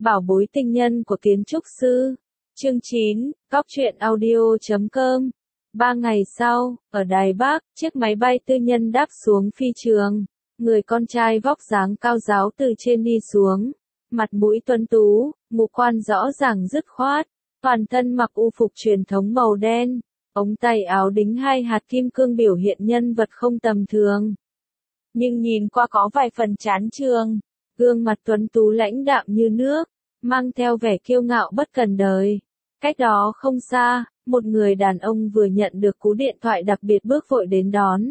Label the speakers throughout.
Speaker 1: Bảo bối tinh nhân của kiến trúc sư. Chương 9, Góc truyện audio.com. 3 ngày sau, ở Đài Bắc, chiếc máy bay tư nhân đáp xuống phi trường. Người con trai vóc dáng cao ráo từ trên đi xuống. Mặt mũi tuấn tú, ngũ quan rõ ràng dứt khoát. Toàn thân mặc u phục truyền thống màu đen. Ống tay áo đính 2 hạt kim cương biểu hiện nhân vật không tầm thường. Nhưng nhìn qua có vài phần chán chường. Gương mặt tuấn tú lãnh đạm như nước, mang theo vẻ kiêu ngạo bất cần đời. Cách đó không xa, một người đàn ông vừa nhận được cú điện thoại đặc biệt bước vội đến đón.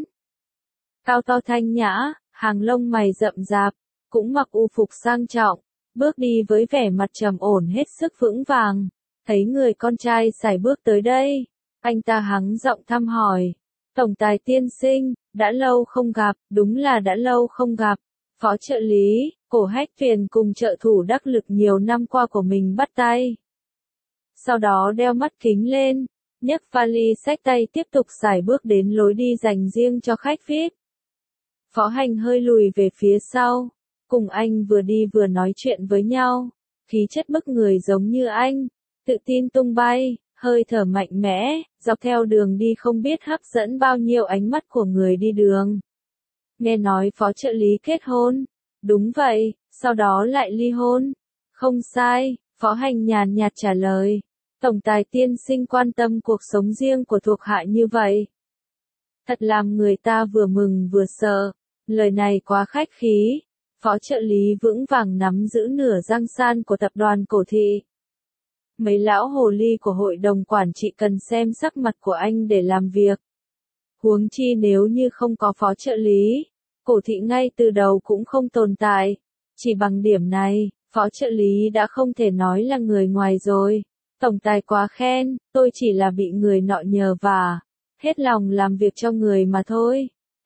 Speaker 1: Cao to thanh nhã, hàng lông mày rậm rạp, cũng mặc u phục sang trọng, bước đi với vẻ mặt trầm ổn hết sức vững vàng. Thấy người con trai sải bước tới đây, anh ta hắng giọng thăm hỏi. Tổng tài tiên sinh, đã lâu không gặp, đúng là đã lâu không gặp. Phó trợ lý, Cổ Hách Tuyền cùng trợ thủ đắc lực nhiều năm qua của mình bắt tay. Sau đó đeo mắt kính lên, nhấc vali xách tay tiếp tục sải bước đến lối đi dành riêng cho khách VIP. Phó Hành hơi lùi về phía sau, cùng anh vừa đi vừa nói chuyện với nhau, khí chất bức người giống như anh, tự tin tung bay, hơi thở mạnh mẽ, dọc theo đường đi không biết hấp dẫn bao nhiêu ánh mắt của người đi đường. Nghe nói phó trợ lý kết hôn. Đúng vậy, sau đó lại ly hôn. Không sai, Phó Hành nhàn nhạt trả lời. Tổng tài tiên sinh quan tâm cuộc sống riêng của thuộc hạ như vậy. Thật làm người ta vừa mừng vừa sợ. Lời này quá khách khí. Phó trợ lý vững vàng nắm giữ nửa giang san của tập đoàn Cổ Thị. Mấy lão hồ ly của hội đồng quản trị cần xem sắc mặt của anh để làm việc. Huống chi nếu như không có phó trợ lý, Cổ Thị ngay từ đầu cũng không tồn tại. Chỉ bằng điểm này, phó trợ lý đã không thể nói là người ngoài rồi. Tổng tài quá khen, tôi chỉ là bị người nọ nhờ vả, hết lòng làm việc cho người mà thôi.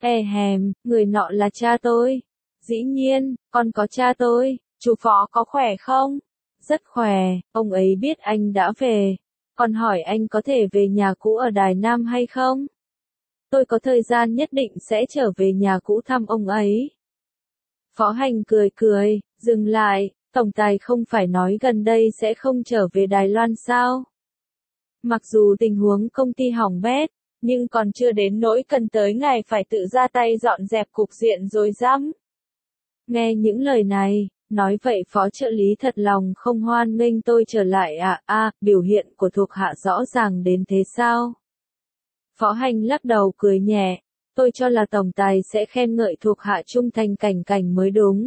Speaker 1: Người nọ là cha tôi. Dĩ nhiên, con có cha tôi. Chú Phó có khỏe không? Rất khỏe, ông ấy biết anh đã về. Còn hỏi anh có thể về nhà cũ ở Đài Nam hay không? Tôi có thời gian nhất định sẽ trở về nhà cũ thăm ông ấy. Phó Hành cười, dừng lại, tổng tài không phải nói gần đây sẽ không trở về Đài Loan sao? Mặc dù tình huống công ty hỏng bét, nhưng còn chưa đến nỗi cần tới ngài phải tự ra tay dọn dẹp cục diện rồi rắm. Nghe những lời này, nói vậy phó trợ lý thật lòng không hoan nghênh tôi trở lại à, biểu hiện của thuộc hạ rõ ràng đến thế sao? Phó Hành lắc đầu cười nhẹ, tôi cho là tổng tài sẽ khen ngợi thuộc hạ trung thành cảnh mới đúng.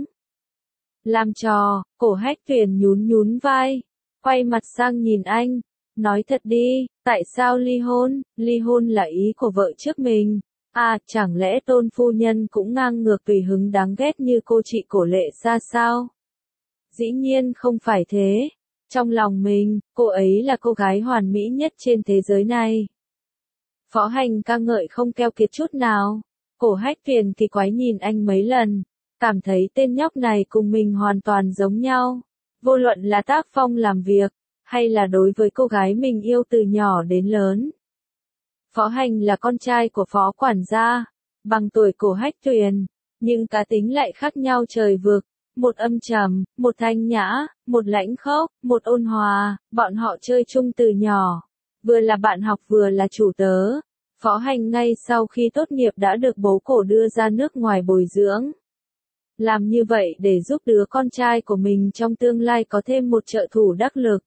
Speaker 1: Làm trò, Cổ Hách Tuyền nhún vai, quay mặt sang nhìn anh, nói thật đi, tại sao ly hôn? Ly hôn là ý của vợ trước mình. À, chẳng lẽ Tôn phu nhân cũng ngang ngược tùy hứng đáng ghét như cô chị Cổ Lệ Sa sao? Dĩ nhiên không phải thế. Trong lòng mình, cô ấy là cô gái hoàn mỹ nhất trên thế giới này. Phó Hành ca ngợi không keo kiệt chút nào. Cổ Hách Tuyền kỳ quái nhìn anh mấy lần, cảm thấy tên nhóc này cùng mình hoàn toàn giống nhau. Vô luận là tác phong làm việc, hay là đối với cô gái mình yêu từ nhỏ đến lớn. Phó Hành là con trai của phó quản gia, bằng tuổi Cổ Hách Tuyền, nhưng cá tính lại khác nhau trời vực. Một âm trầm, một thanh nhã, một lãnh khốc, một ôn hòa, bọn họ chơi chung từ nhỏ. Vừa là bạn học vừa là chủ tớ. Phó Hành ngay sau khi tốt nghiệp đã được bố Cổ đưa ra nước ngoài bồi dưỡng. Làm như vậy để giúp đứa con trai của mình trong tương lai có thêm một trợ thủ đắc lực.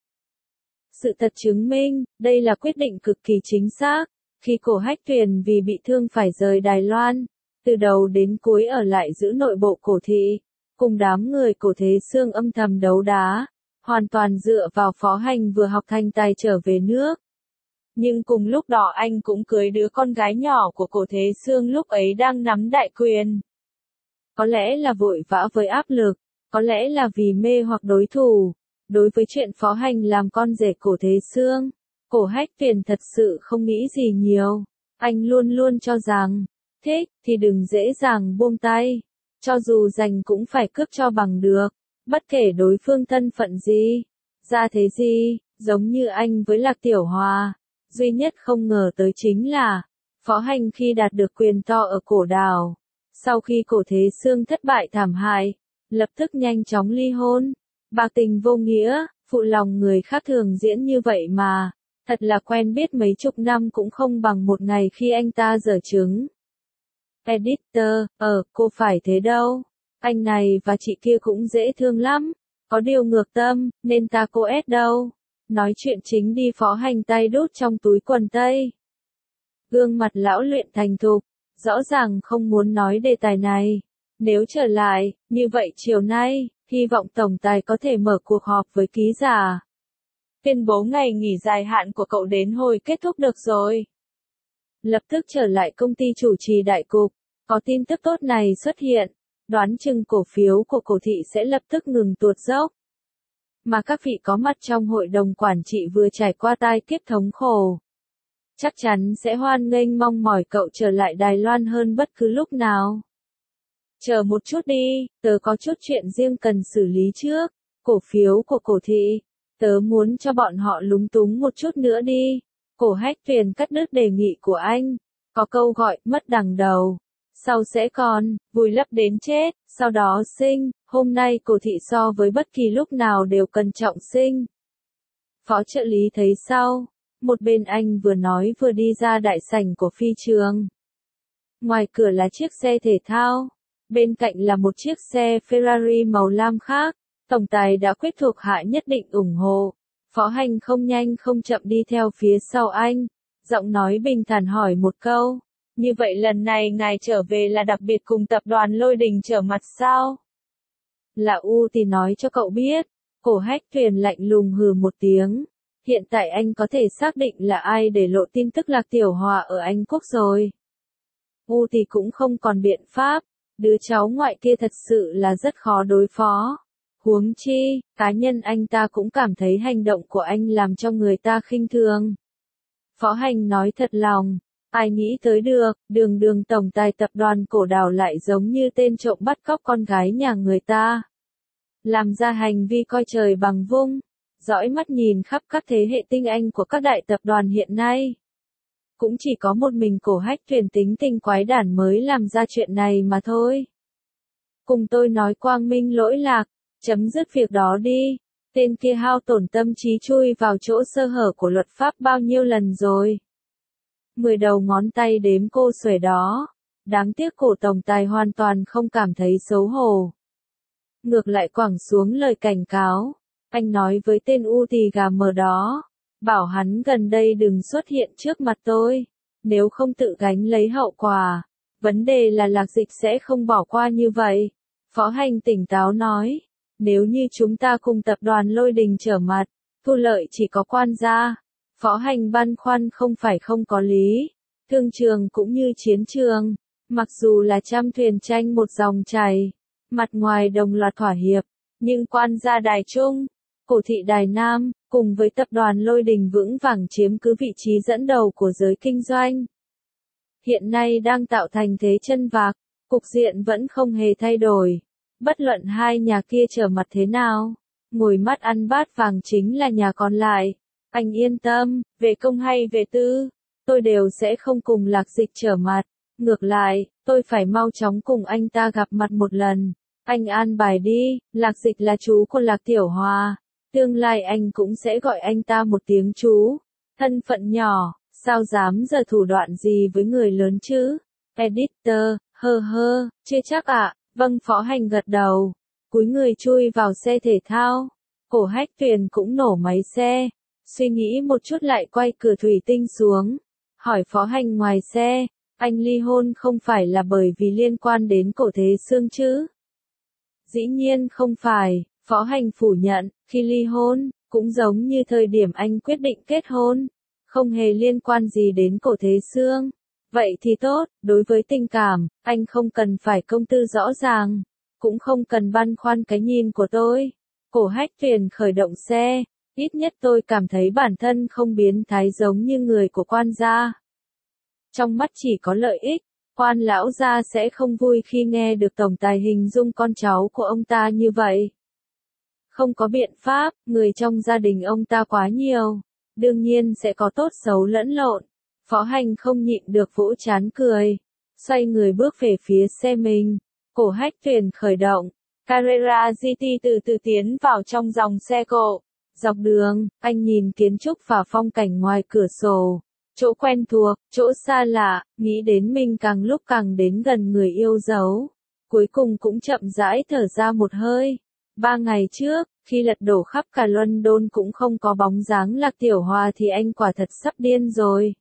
Speaker 1: Sự thật chứng minh, đây là quyết định cực kỳ chính xác. Khi Cổ Hách Tuyền vì bị thương phải rời Đài Loan, từ đầu đến cuối ở lại giữ nội bộ Cổ Thị, cùng đám người Cổ Thế Sương âm thầm đấu đá, hoàn toàn dựa vào Phó Hành vừa học thành tài trở về nước. Nhưng cùng lúc đó anh cũng cưới đứa con gái nhỏ của Cổ Thế Sương lúc ấy đang nắm đại quyền. Có lẽ là vội vã với áp lực, có lẽ là vì mê hoặc đối thủ. Đối với chuyện Phó Hành làm con rể Cổ Thế Sương, Cổ Hách Tuyền thật sự không nghĩ gì nhiều. Anh luôn luôn cho rằng, thích thì đừng dễ dàng buông tay. Cho dù giành cũng phải cướp cho bằng được, bất kể đối phương thân phận gì, gia thế gì, giống như anh với Lạc Tiểu Hòa. Duy nhất không ngờ tới chính là, Phó Hành khi đạt được quyền to ở Cổ Đảo, sau khi Cổ Thế Sương thất bại thảm hại, lập tức nhanh chóng ly hôn. Bạc tình vô nghĩa, phụ lòng người khác thường diễn như vậy mà, thật là quen biết mấy chục năm cũng không bằng một ngày khi anh ta dở trứng. Editor, cô phải thế đâu. Anh này và chị kia cũng dễ thương lắm, có điều ngược tâm, nên ta cô ép đâu. Nói chuyện chính đi, Phó Hành tay đút trong túi quần tây. Gương mặt lão luyện thành thục, rõ ràng không muốn nói đề tài này. Nếu trở lại, như vậy chiều nay, hy vọng tổng tài có thể mở cuộc họp với ký giả. Tuyên bố ngày nghỉ dài hạn của cậu đến hồi kết thúc được rồi. Lập tức trở lại công ty chủ trì đại cục, có tin tức tốt này xuất hiện, đoán chừng cổ phiếu của cổ thị sẽ lập tức ngừng tuột dốc. Mà các vị có mặt trong hội đồng quản trị vừa trải qua tai kiếp thống khổ, chắc chắn sẽ hoan nghênh mong mỏi cậu trở lại Đài Loan hơn bất cứ lúc nào. Chờ một chút đi, tớ có chút chuyện riêng cần xử lý trước. Cổ phiếu của cổ thị, tớ muốn cho bọn họ lúng túng một chút nữa đi. Cổ Hách Tuyền cắt đứt đề nghị của anh. Có câu gọi mất đằng đầu, sau sẽ còn, vùi lấp đến chết, sau đó sinh. Hôm nay cổ thị so với bất kỳ lúc nào đều cần trọng sinh. Phó trợ lý thấy sau, một bên anh vừa nói vừa đi ra đại sảnh của phi trường. Ngoài cửa là chiếc xe thể thao, bên cạnh là một chiếc xe Ferrari màu lam khác. Tổng tài đã quyết thuộc hạ nhất định ủng hộ. Phó Hành không nhanh không chậm đi theo phía sau anh, giọng nói bình thản hỏi một câu. Như vậy lần này ngài trở về là đặc biệt cùng tập đoàn Lôi Đình trở mặt sao? Là U thì nói cho cậu biết. Cổ Hách Tuyền lạnh lùng hừ một tiếng. Hiện tại anh có thể xác định là ai để lộ tin tức Lạc Tiểu Hòa ở Anh Quốc rồi. U thì cũng không còn biện pháp. Đứa cháu ngoại kia thật sự là rất khó đối phó. Huống chi, cá nhân anh ta cũng cảm thấy hành động của anh làm cho người ta khinh thường. Phó Hành nói thật lòng, ai nghĩ tới được, đường tổng tài tập đoàn Cổ Đào lại giống như tên trộm bắt cóc con gái nhà người ta. Làm ra hành vi coi trời bằng vung, dõi mắt nhìn khắp các thế hệ tinh anh của các đại tập đoàn hiện nay. Cũng chỉ có một mình Cổ Hách Tuyền tính tình quái đản mới làm ra chuyện này mà thôi. Cùng tôi nói quang minh lỗi lạc. Chấm dứt việc đó đi, tên kia hao tổn tâm trí chui vào chỗ sơ hở của luật pháp bao nhiêu lần rồi. 10 đầu ngón tay đếm cô xuể đó, đáng tiếc cổ tổng tài hoàn toàn không cảm thấy xấu hổ. Ngược lại quẳng xuống lời cảnh cáo, anh nói với tên U tì gà mờ đó, bảo hắn gần đây đừng xuất hiện trước mặt tôi, nếu không tự gánh lấy hậu quả. Vấn đề là Lạc Dịch sẽ không bỏ qua như vậy. Phó Hành tỉnh táo nói. Nếu như chúng ta cùng tập đoàn Lôi Đình trở mặt, thu lợi chỉ có quan gia. Phó Hành băn khoăn không phải không có lý. Thương trường cũng như chiến trường, mặc dù là trăm thuyền tranh một dòng chảy, mặt ngoài đồng loạt thỏa hiệp, nhưng quan gia Đài Trung, cổ thị Đài Nam, cùng với tập đoàn Lôi Đình vững vàng chiếm cứ vị trí dẫn đầu của giới kinh doanh. Hiện nay đang tạo thành thế chân vạc, cục diện vẫn không hề thay đổi. Bất luận hai nhà kia trở mặt thế nào, ngồi mắt ăn bát vàng chính là nhà còn lại. Anh yên tâm, về công hay về tư, tôi đều sẽ không cùng Lạc Dịch trở mặt. Ngược lại, tôi phải mau chóng cùng anh ta gặp mặt một lần. Anh an bài đi, Lạc Dịch là chú của Lạc Tiểu Hòa. Tương lai anh cũng sẽ gọi anh ta một tiếng chú. Thân phận nhỏ, sao dám giở thủ đoạn gì với người lớn chứ? Editor, chưa chắc ạ. Vâng, Phó Hành gật đầu, cúi người chui vào xe thể thao. Cổ Hách Tuyền cũng nổ máy xe, suy nghĩ một chút lại quay cửa thủy tinh xuống, hỏi Phó Hành ngoài xe, anh ly hôn không phải là bởi vì liên quan đến Cổ Thế Sương chứ? Dĩ nhiên không phải, Phó Hành phủ nhận, khi ly hôn, cũng giống như thời điểm anh quyết định kết hôn, không hề liên quan gì đến Cổ Thế Sương. Vậy thì tốt, đối với tình cảm, anh không cần phải công tư rõ ràng, cũng không cần băn khoăn cái nhìn của tôi. Cổ Hách Tuyền khởi động xe, ít nhất tôi cảm thấy bản thân không biến thái giống như người của quan gia. Trong mắt chỉ có lợi ích, quan lão gia sẽ không vui khi nghe được tổng tài hình dung con cháu của ông ta như vậy. Không có biện pháp, người trong gia đình ông ta quá nhiều, đương nhiên sẽ có tốt xấu lẫn lộn. Phó Hành không nhịn được vỗ trán cười, xoay người bước về phía xe mình. Cổ Hách Tuyền khởi động, Carrera GT từ từ tiến vào trong dòng xe cộ. Dọc đường, anh nhìn kiến trúc và phong cảnh ngoài cửa sổ. Chỗ quen thuộc, chỗ xa lạ, nghĩ đến mình càng lúc càng đến gần người yêu dấu. Cuối cùng cũng chậm rãi thở ra một hơi. 3 ngày trước, khi lật đổ khắp cả London cũng không có bóng dáng Lạc Tiểu Hòa thì anh quả thật sắp điên rồi.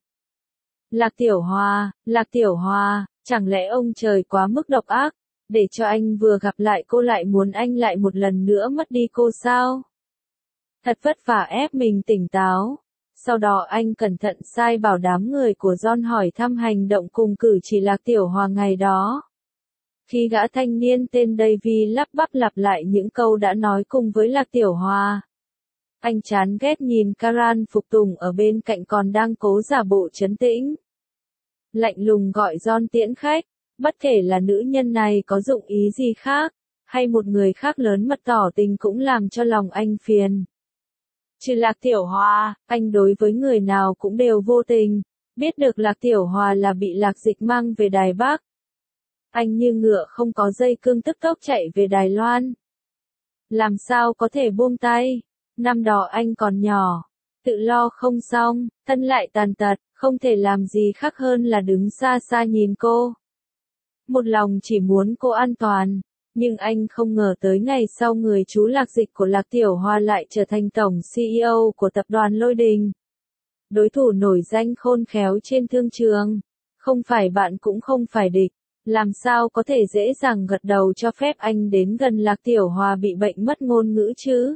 Speaker 1: Lạc Tiểu Hòa, chẳng lẽ ông trời quá mức độc ác, để cho anh vừa gặp lại cô lại muốn anh lại một lần nữa mất đi cô sao? Thật vất vả ép mình tỉnh táo. Sau đó anh cẩn thận sai bảo đám người của John hỏi thăm hành động cùng cử chỉ Lạc Tiểu Hòa ngày đó. Khi gã thanh niên tên Davy lắp bắp lặp lại những câu đã nói cùng với Lạc Tiểu Hòa. Anh chán ghét nhìn Karan phục tùng ở bên cạnh còn đang cố giả bộ trấn tĩnh. Lạnh lùng gọi John tiễn khách, bất kể là nữ nhân này có dụng ý gì khác, hay một người khác lớn mật tỏ tình cũng làm cho lòng anh phiền. Trừ Lạc Tiểu Hòa, anh đối với người nào cũng đều vô tình, biết được Lạc Tiểu Hòa là bị Lạc Dịch mang về Đài Bắc. Anh như ngựa không có dây cương tức tốc chạy về Đài Loan. Làm sao có thể buông tay, năm đó anh còn nhỏ, tự lo không xong, thân lại tàn tật, không thể làm gì khác hơn là đứng xa xa nhìn cô. Một lòng chỉ muốn cô an toàn, nhưng anh không ngờ tới ngày sau người chú Lạc Dịch của Lạc Tiểu Hòa lại trở thành tổng CEO của tập đoàn Lôi Đình. Đối thủ nổi danh khôn khéo trên thương trường, không phải bạn cũng không phải địch, làm sao có thể dễ dàng gật đầu cho phép anh đến gần Lạc Tiểu Hòa bị bệnh mất ngôn ngữ chứ?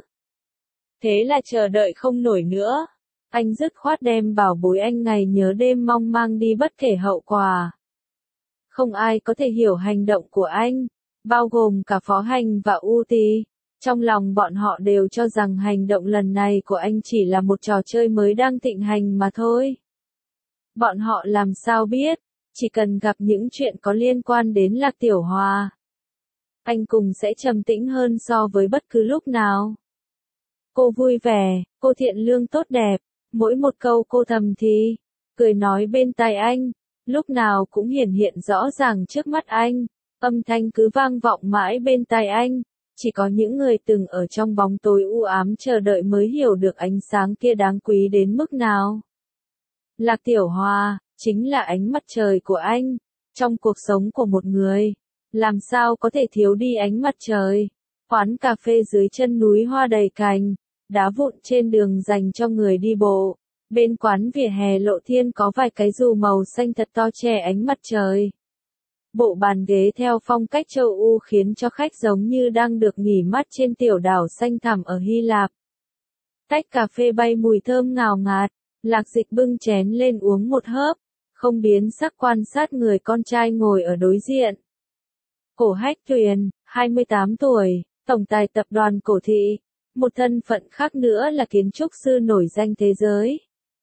Speaker 1: Thế là chờ đợi không nổi nữa. Anh dứt khoát đem bảo bối anh ngày nhớ đêm mong mang đi bất kể hậu quả. Không ai có thể hiểu hành động của anh, bao gồm cả Phó Hành và U Tì. Trong lòng bọn họ đều cho rằng hành động lần này của anh chỉ là một trò chơi mới đang thịnh hành mà thôi. Bọn họ làm sao biết, chỉ cần gặp những chuyện có liên quan đến Lạc Tiểu Hòa, anh cùng sẽ trầm tĩnh hơn so với bất cứ lúc nào. Cô vui vẻ, cô thiện lương tốt đẹp, mỗi một câu cô thầm thì, cười nói bên tai anh, lúc nào cũng hiển hiện rõ ràng trước mắt anh, âm thanh cứ vang vọng mãi bên tai anh, chỉ có những người từng ở trong bóng tối u ám chờ đợi mới hiểu được ánh sáng kia đáng quý đến mức nào. Lạc Tiểu Hòa, chính là ánh mặt trời của anh, trong cuộc sống của một người, làm sao có thể thiếu đi ánh mặt trời. Quán cà phê dưới chân núi hoa đầy cành, đá vụn trên đường dành cho người đi bộ, bên quán vỉa hè lộ thiên có vài cái dù màu xanh thật to che ánh mặt trời. Bộ bàn ghế theo phong cách châu Âu khiến cho khách giống như đang được nghỉ mát trên tiểu đảo xanh thẳm ở Hy Lạp. Tách cà phê bay mùi thơm ngào ngạt, Lạc Dịch bưng chén lên uống một hớp, không biến sắc quan sát người con trai ngồi ở đối diện. Cổ Hách Tuyền, 28 tuổi, tổng tài tập đoàn Cổ Thị, một thân phận khác nữa là kiến trúc sư nổi danh thế giới.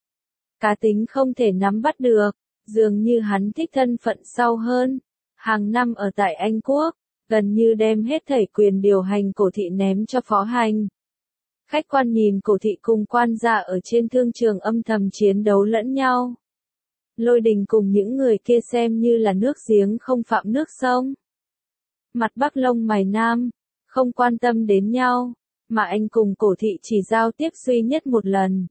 Speaker 1: Cá tính không thể nắm bắt được, dường như hắn thích thân phận sau hơn. Hàng năm ở tại Anh Quốc, gần như đem hết thảy quyền điều hành Cổ Thị ném cho Phó Hành. Khách quan nhìn Cổ Thị cùng quan gia ở trên thương trường âm thầm chiến đấu lẫn nhau. Lôi Đình cùng những người kia xem như là nước giếng không phạm nước sông. Mặt Bắc lông mày Nam, không quan tâm đến nhau, mà anh cùng Cổ Thị chỉ giao tiếp duy nhất một lần.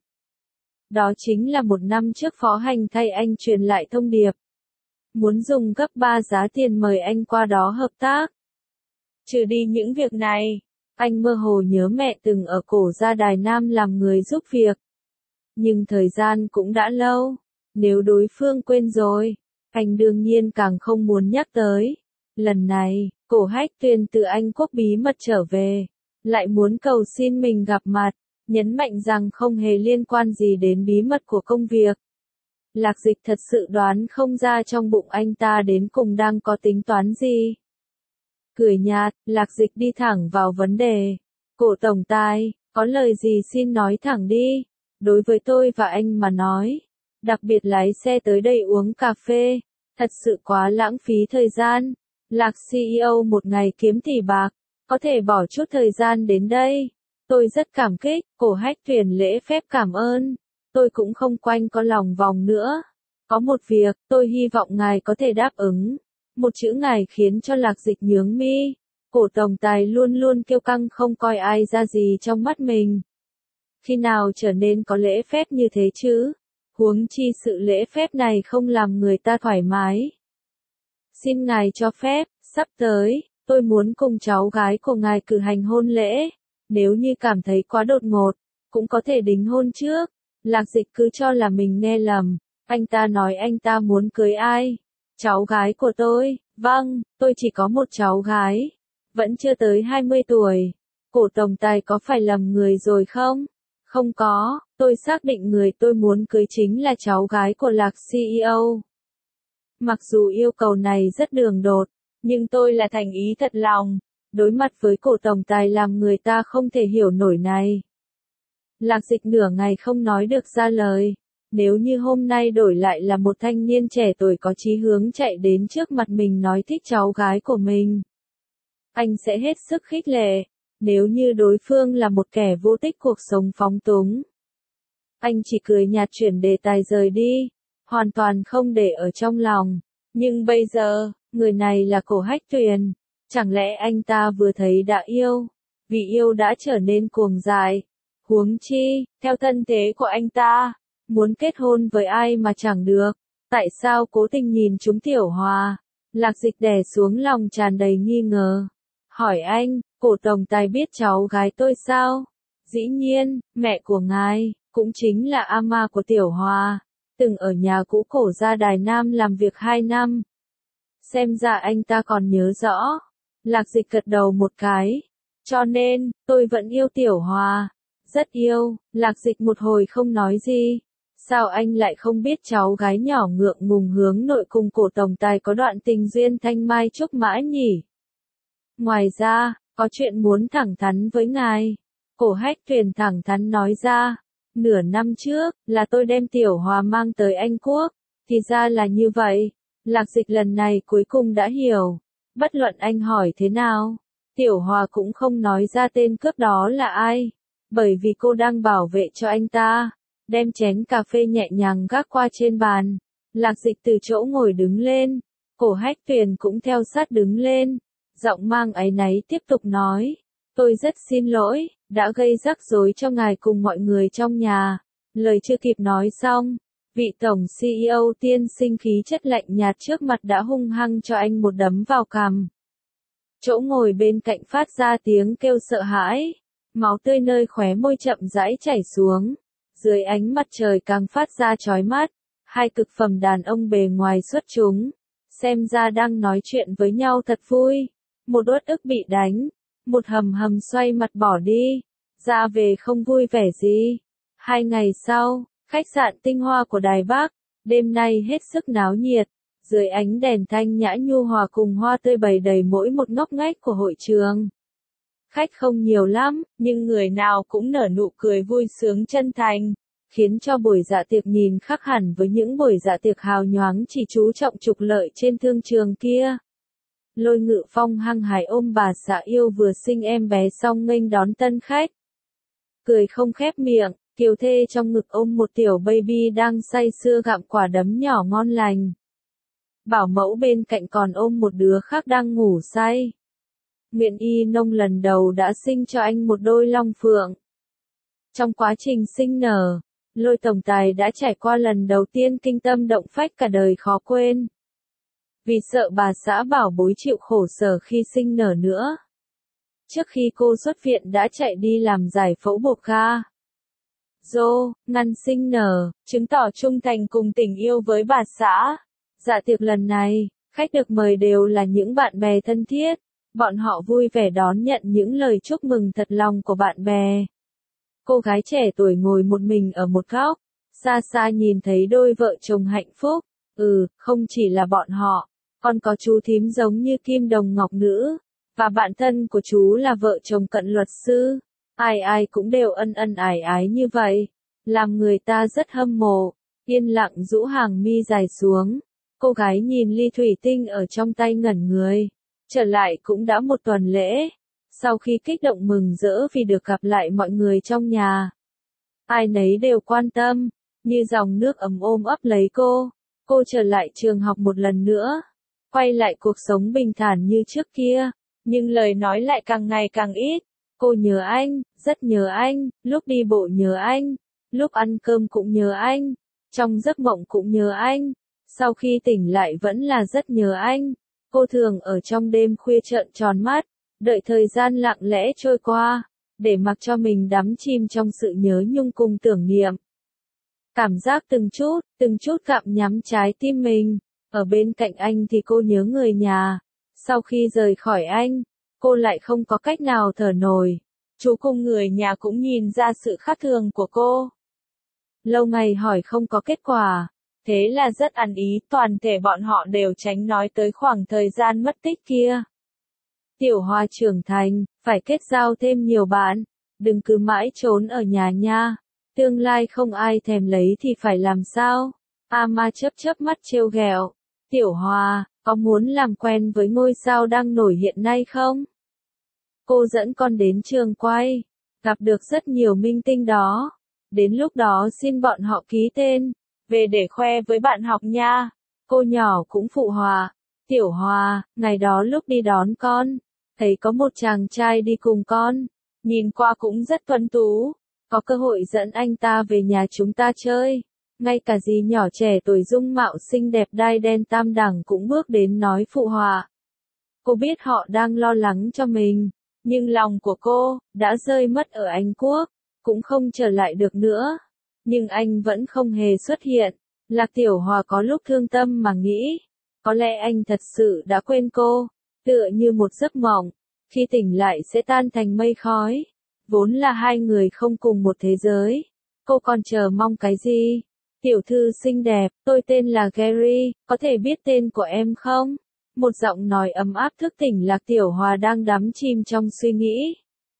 Speaker 1: Đó chính là một năm trước Phó Hành thay anh truyền lại thông điệp. Muốn dùng gấp 3 giá tiền mời anh qua đó hợp tác. Trừ đi những việc này, anh mơ hồ nhớ mẹ từng ở Cổ gia Đài Nam làm người giúp việc. Nhưng thời gian cũng đã lâu, nếu đối phương quên rồi, anh đương nhiên càng không muốn nhắc tới. Lần này, Cổ Hách Tuyền từ Anh Quốc bí mật trở về, lại muốn cầu xin mình gặp mặt, nhấn mạnh rằng không hề liên quan gì đến bí mật của công việc. Lạc Dịch thật sự đoán không ra trong bụng anh ta đến cùng đang có tính toán gì. Cười nhạt, Lạc Dịch đi thẳng vào vấn đề. Cổ tổng tài, có lời gì xin nói thẳng đi. Đối với tôi và anh mà nói, đặc biệt lái xe tới đây uống cà phê, thật sự quá lãng phí thời gian. Lạc CEO một ngày kiếm tỷ bạc, có thể bỏ chút thời gian đến đây. Tôi rất cảm kích, Cổ Hách Tuyền lễ phép cảm ơn. Tôi cũng không quanh có lòng vòng nữa. Có một việc, tôi hy vọng ngài có thể đáp ứng. Một chữ ngài khiến cho Lạc Dịch nhướng mi. Cổ tổng tài luôn luôn kiêu căng không coi ai ra gì trong mắt mình. Khi nào trở nên có lễ phép như thế chứ? Huống chi sự lễ phép này không làm người ta thoải mái. Xin ngài cho phép, sắp tới, tôi muốn cùng cháu gái của ngài cử hành hôn lễ. Nếu như cảm thấy quá đột ngột, cũng có thể đính hôn trước. Lạc Dịch cứ cho là mình nghe lầm. Anh ta nói anh ta muốn cưới ai? Cháu gái của tôi. Vâng, tôi chỉ có một cháu gái. Vẫn chưa tới 20 tuổi. Cổ tổng tài có phải lầm người rồi không? Không có, tôi xác định người tôi muốn cưới chính là cháu gái của Lạc CEO. Mặc dù yêu cầu này rất đường đột, nhưng tôi là thành ý thật lòng. Đối mặt với cổ tổng tài làm người ta không thể hiểu nổi này. Lạc Dịch nửa ngày không nói được ra lời. Nếu như hôm nay đổi lại là một thanh niên trẻ tuổi có chí hướng chạy đến trước mặt mình nói thích cháu gái của mình, anh sẽ hết sức khích lệ. Nếu như đối phương là một kẻ vô tích cuộc sống phóng túng, anh chỉ cười nhạt chuyển đề tài rời đi, hoàn toàn không để ở trong lòng. Nhưng bây giờ, người này là Cổ Hách Tuyền. Chẳng lẽ anh ta vừa thấy đã yêu, vì yêu đã trở nên cuồng dại. Huống chi, theo thân thế của anh ta, muốn kết hôn với ai mà chẳng được. Tại sao cố tình nhìn chúng Tiểu Hòa? Lạc Dịch đè xuống lòng tràn đầy nghi ngờ. Hỏi anh, cổ tổng tài biết cháu gái tôi sao? Dĩ nhiên, mẹ của ngài, cũng chính là ama của Tiểu Hòa, từng ở nhà cũ cổ gia Đài Nam làm việc 2 năm. Xem ra anh ta còn nhớ rõ. Lạc Dịch gật đầu một cái. Cho nên, tôi vẫn yêu Tiểu Hòa. Rất yêu. Lạc Dịch một hồi không nói gì. Sao anh lại không biết cháu gái nhỏ ngượng ngùng hướng nội cùng cổ tổng tài có đoạn tình duyên thanh mai trúc mã nhỉ? Ngoài ra, có chuyện muốn thẳng thắn với ngài. Cổ Hách Tuyền thẳng thắn nói ra. Nửa năm trước, là tôi đem Tiểu Hòa mang tới Anh Quốc. Thì ra là như vậy. Lạc Dịch lần này cuối cùng đã hiểu. Bất luận anh hỏi thế nào, Tiểu Hòa cũng không nói ra tên cướp đó là ai. Bởi vì cô đang bảo vệ cho anh ta. Đem chén cà phê nhẹ nhàng gác qua trên bàn. Lạc Dịch từ chỗ ngồi đứng lên. Cổ Hách Tuyền cũng theo sát đứng lên. Giọng mang áy náy tiếp tục nói. Tôi rất xin lỗi, đã gây rắc rối cho ngài cùng mọi người trong nhà. Lời chưa kịp nói xong, vị tổng CEO tiên sinh khí chất lạnh nhạt trước mặt đã hung hăng cho anh một đấm vào cằm. Chỗ ngồi bên cạnh phát ra tiếng kêu sợ hãi. Máu tươi nơi khóe môi chậm rãi chảy xuống. Dưới ánh mặt trời càng phát ra chói mắt. Hai cực phẩm đàn ông bề ngoài xuất chúng. Xem ra đang nói chuyện với nhau thật vui. Một uất ức bị đánh. Một hầm hầm xoay mặt bỏ đi. Ra về không vui vẻ gì. 2 ngày sau, khách sạn tinh hoa của Đài Bắc. Đêm nay hết sức náo nhiệt. Dưới ánh đèn thanh nhã nhu hòa cùng hoa tươi bày đầy mỗi một ngóc ngách của hội trường. Khách không nhiều lắm, nhưng người nào cũng nở nụ cười vui sướng chân thành, khiến cho buổi dạ tiệc nhìn khác hẳn với những buổi dạ tiệc hào nhoáng chỉ chú trọng trục lợi trên thương trường kia. Lôi Ngự Phong hăng hái ôm bà xã yêu vừa sinh em bé xong nghênh đón tân khách. Cười không khép miệng, Kiều Thê trong ngực ôm một tiểu baby đang say sưa gặm quả đấm nhỏ ngon lành. Bảo mẫu bên cạnh còn ôm một đứa khác đang ngủ say. Nguyện Y Nông lần đầu đã sinh cho anh một đôi long phượng. Trong quá trình sinh nở, Lôi tổng tài đã trải qua lần đầu tiên kinh tâm động phách cả đời khó quên. Vì sợ bà xã bảo bối chịu khổ sở khi sinh nở nữa. Trước khi cô xuất viện đã chạy đi làm giải phẫu bộc ca. Ngăn sinh nở, chứng tỏ trung thành cùng tình yêu với bà xã. Dạ tiệc lần này, khách được mời đều là những bạn bè thân thiết. Bọn họ vui vẻ đón nhận những lời chúc mừng thật lòng của bạn bè. Cô gái trẻ tuổi ngồi một mình ở một góc, xa xa nhìn thấy đôi vợ chồng hạnh phúc. Không chỉ là bọn họ, còn có chú thím giống như kim đồng ngọc nữ, và bạn thân của chú là vợ chồng cận luật sư. Ai ai cũng đều ân ân ái ái như vậy, làm người ta rất hâm mộ. Yên lặng rũ hàng mi dài xuống, cô gái nhìn ly thủy tinh ở trong tay ngẩn người. Trở lại cũng đã 1 tuần lễ. Sau khi kích động mừng rỡ vì được gặp lại mọi người trong nhà, ai nấy đều quan tâm, như dòng nước ấm ôm ấp lấy cô. Cô trở lại trường học một lần nữa, quay lại cuộc sống bình thản như trước kia. nhưng lời nói lại càng ngày càng ít. Cô nhớ anh, rất nhớ anh, lúc đi bộ nhớ anh, lúc ăn cơm cũng nhớ anh, trong giấc mộng cũng nhớ anh, sau khi tỉnh lại vẫn là rất nhớ anh. Cô thường ở trong đêm khuya trợn tròn mắt, đợi thời gian lặng lẽ trôi qua, để mặc cho mình đắm chìm trong sự nhớ nhung cùng tưởng niệm. Cảm giác từng chút gặm nhắm trái tim mình. Ở bên cạnh anh thì cô nhớ người nhà. Sau khi rời khỏi anh, cô lại không có cách nào thở nổi. Chú cùng người nhà cũng nhìn ra sự khác thường của cô. Lâu ngày hỏi không có kết quả. Thế là rất ăn ý, toàn thể bọn họ đều tránh nói tới khoảng thời gian mất tích kia. Tiểu Hoa trưởng thành, phải kết giao thêm nhiều bạn. Đừng cứ mãi trốn ở nhà nha. Tương lai không ai thèm lấy thì phải làm sao? Ama chớp mắt trêu ghẹo. Tiểu Hoa, có muốn làm quen với ngôi sao đang nổi hiện nay không? Cô dẫn con đến trường quay, gặp được rất nhiều minh tinh đó. Đến lúc đó xin bọn họ ký tên, về để khoe với bạn học nha. Cô nhỏ cũng phụ họa. Tiểu Hoa, ngày đó lúc đi đón con, thấy có một chàng trai đi cùng con, nhìn qua cũng rất tuấn tú. Có cơ hội dẫn anh ta về nhà chúng ta chơi. Ngay cả dì nhỏ trẻ tuổi dung mạo xinh đẹp đai đen tam đẳng cũng bước đến nói phụ họa. Cô biết họ đang lo lắng cho mình, nhưng lòng của cô đã rơi mất ở Anh Quốc, cũng không trở lại được nữa. Nhưng anh vẫn không hề xuất hiện. Lạc Tiểu Hoa có lúc thương tâm mà nghĩ, có lẽ anh thật sự đã quên cô, tựa như một giấc mộng, khi tỉnh lại sẽ tan thành mây khói. Vốn là hai người không cùng một thế giới. Cô còn chờ mong cái gì? Tiểu thư xinh đẹp, tôi tên là Gary, có thể biết tên của em không? Một giọng nói ấm áp thức tỉnh Lạc Tiểu Hoa đang đắm chìm trong suy nghĩ.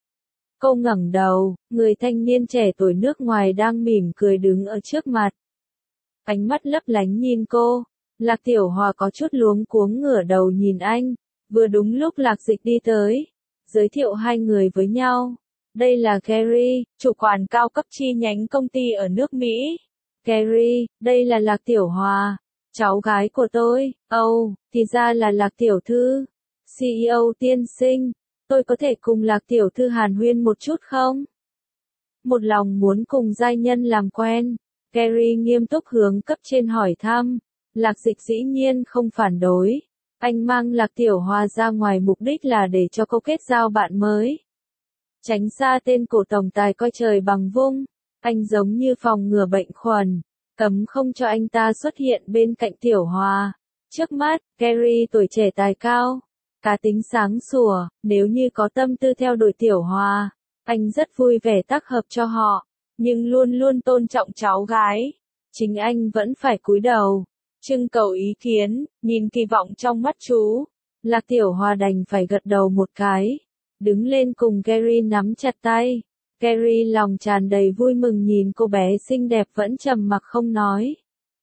Speaker 1: Cô ngẩng đầu, người thanh niên trẻ tuổi nước ngoài đang mỉm cười đứng ở trước mặt. Ánh mắt lấp lánh nhìn cô. Lạc Tiểu Hoa có chút luống cuống ngửa đầu nhìn anh. Vừa đúng lúc Lạc Dịch đi tới, giới thiệu hai người với nhau. Đây là Gary, chủ quản cao cấp chi nhánh công ty ở nước Mỹ. Gary, đây là Lạc Tiểu Hoa, cháu gái của tôi. Thì ra là Lạc Tiểu Thư. CEO tiên sinh, tôi có thể cùng Lạc Tiểu Thư hàn huyên một chút không? Một lòng muốn cùng giai nhân làm quen. Gary nghiêm túc hướng cấp trên hỏi thăm. Lạc Dịch dĩ nhiên không phản đối. Anh mang Lạc Tiểu Hoa ra ngoài mục đích là để cho cô kết giao bạn mới. Tránh xa tên cổ tổng tài coi trời bằng vung. Anh giống như phòng ngừa bệnh khuẩn, cấm không cho anh ta xuất hiện bên cạnh Tiểu Hoa. Trước mắt, Gary tuổi trẻ tài cao, cá tính sáng sủa, nếu như có tâm tư theo đuổi Tiểu Hoa, anh rất vui vẻ tác hợp cho họ, nhưng luôn luôn tôn trọng cháu gái. Chính anh vẫn phải cúi đầu, trưng cầu ý kiến, nhìn kỳ vọng trong mắt chú. Lạc Tiểu Hoa đành phải gật đầu một cái, đứng lên cùng Gary nắm chặt tay. Gary lòng tràn đầy vui mừng nhìn cô bé xinh đẹp vẫn trầm mặc không nói.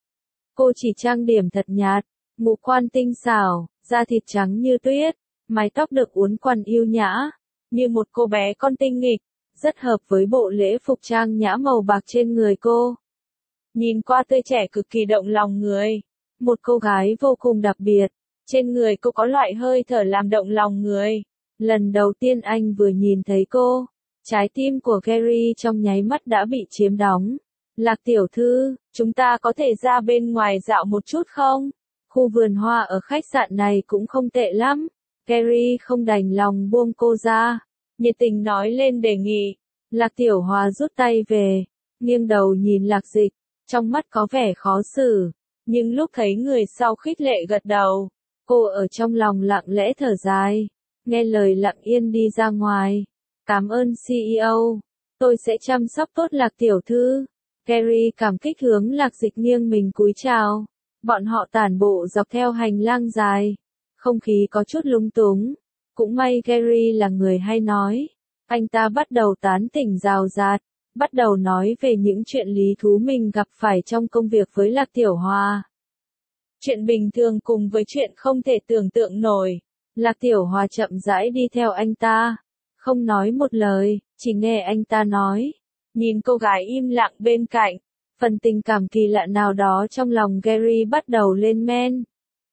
Speaker 1: Cô chỉ trang điểm thật nhạt, ngũ quan tinh xảo, da thịt trắng như tuyết, mái tóc được uốn quằn yêu nhã, như một cô bé con tinh nghịch, rất hợp với bộ lễ phục trang nhã màu bạc trên người cô. Nhìn qua tươi trẻ cực kỳ động lòng người, một cô gái vô cùng đặc biệt, trên người cô có loại hơi thở làm động lòng người. Lần đầu tiên anh vừa nhìn thấy cô, trái tim của Gary trong nháy mắt đã bị chiếm đóng. Lạc Tiểu Thư, chúng ta có thể ra bên ngoài dạo một chút không? Khu vườn hoa ở khách sạn này cũng không tệ lắm. Gary không đành lòng buông cô ra, nhiệt tình nói lên đề nghị. Lạc Tiểu Hoa rút tay về, nghiêng đầu nhìn Lạc Dịch, trong mắt có vẻ khó xử. Nhưng lúc thấy người sau khích lệ gật đầu, cô ở trong lòng lặng lẽ thở dài, nghe lời lặng yên đi ra ngoài. Cảm ơn CEO, tôi sẽ chăm sóc tốt Lạc Tiểu Thư. Gary cảm kích hướng Lạc Dịch nghiêng mình cúi chào. Bọn họ tản bộ dọc theo hành lang dài. Không khí có chút lung túng. Cũng may Gary là người hay nói. Anh ta bắt đầu tán tỉnh rào rạt, bắt đầu nói về những chuyện lý thú mình gặp phải trong công việc với Lạc Tiểu Hoa. Chuyện bình thường cùng với chuyện không thể tưởng tượng nổi. Lạc Tiểu Hoa chậm rãi đi theo anh ta, không nói một lời, chỉ nghe anh ta nói. Nhìn cô gái im lặng bên cạnh, phần tình cảm kỳ lạ nào đó trong lòng Gary bắt đầu lên men.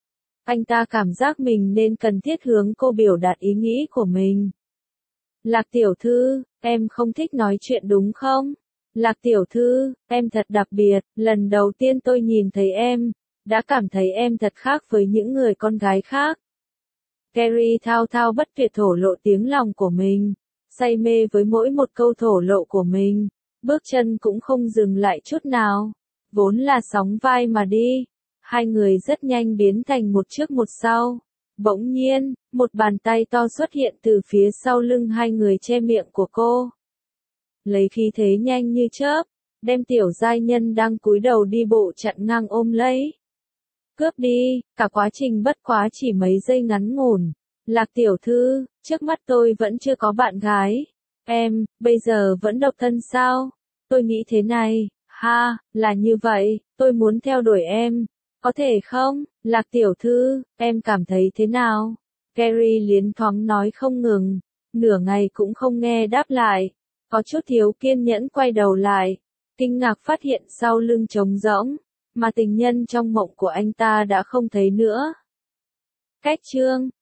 Speaker 1: Anh ta cảm giác mình nên cần thiết hướng cô biểu đạt ý nghĩ của mình. Lạc tiểu thư, em không thích nói chuyện đúng không? Lạc tiểu thư, em thật đặc biệt, lần đầu tiên tôi nhìn thấy em, đã cảm thấy em thật khác với những người con gái khác. Carrie thao thao bất tuyệt thổ lộ tiếng lòng của mình, say mê với mỗi một câu thổ lộ của mình, bước chân cũng không dừng lại chút nào, vốn là sóng vai mà đi. Hai người rất nhanh biến thành một trước một sau. Bỗng nhiên, một bàn tay to xuất hiện từ phía sau lưng hai người che miệng của cô. Lấy khí thế nhanh như chớp, đem tiểu giai nhân đang cúi đầu đi bộ chặn ngang ôm lấy. Cướp đi, cả quá trình bất quá chỉ mấy giây ngắn ngủn. Lạc tiểu thư, trước mắt tôi vẫn chưa có bạn gái. Em, bây giờ vẫn độc thân sao? Tôi nghĩ thế này, ha, là như vậy, tôi muốn theo đuổi em. Có thể không, Lạc tiểu thư, em cảm thấy thế nào? Carrie liến thoáng nói không ngừng, nửa ngày cũng không nghe đáp lại. Có chút thiếu kiên nhẫn quay đầu lại, kinh ngạc phát hiện sau lưng trống rỗng, mà tình nhân trong mộng của anh ta đã không thấy nữa. Cách chương